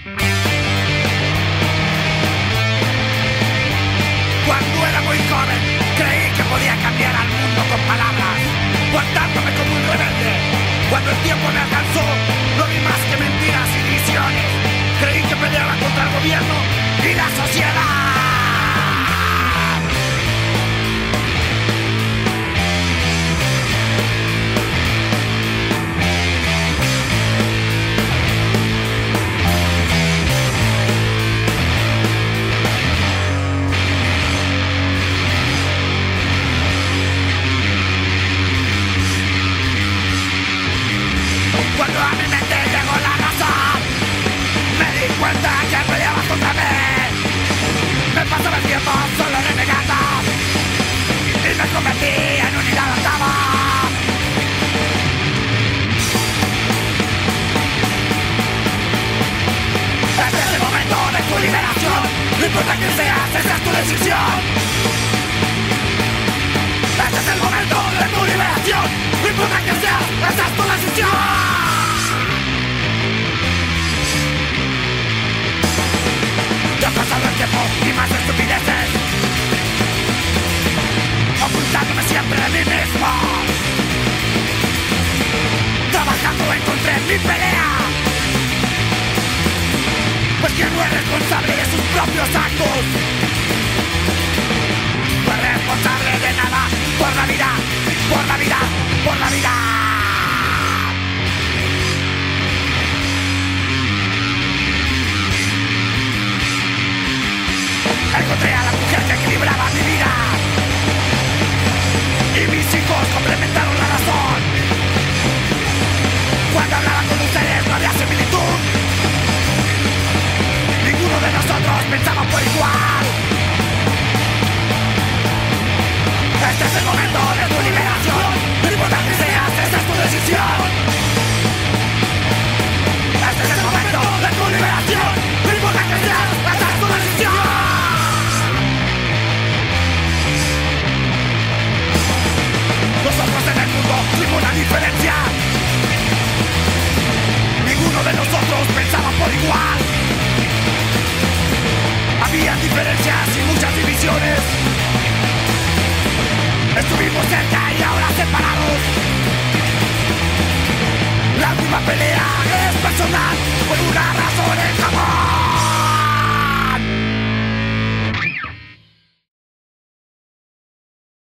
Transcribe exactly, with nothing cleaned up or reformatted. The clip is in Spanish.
Cuando era muy joven, creí que podía cambiar al mundo con palabras, portándome como un rebelde. Cuando el tiempo me alcanzó, no vi más que mentiras y visiones. Creí que peleaba contra el gobierno y la sociedad. Cuando a mi mente llegó la razón, me di cuenta que peleaba contra mí. Me pasaba el tiempo solo renegando y me convertí en un inadaptado. Este es el momento de tu liberación. No importa quién seas, esa es tu decisión. Este es el momento de tu liberación. No importa quién seas, esa es tu decisión. Ya ha pasado el tiempo y más estupideces, ocultándome siempre de mí mismo. Trabajando encontré mi pelea, pues quien no es responsable de sus propios actos no es responsable de nada. Por la vida, por la vida, por la vida. Encontré a la mujer que equilibraba mi vida y mis hijos complementaron la razón. Cuando hablaba con ustedes no había similitud. Ninguno de nosotros pensaba por igual. Este es el momento de tu liberación. No importa que seas, esa es tu decisión. Este es el momento de tu liberación. No importa que seas, esa es tu decisión. Nosotros en el mundo ninguna diferencia. Ninguno de nosotros pensaba por igual. Había diferencias y muchas divisiones. Estuvimos cerca y ahora separados. La última pelea es personal.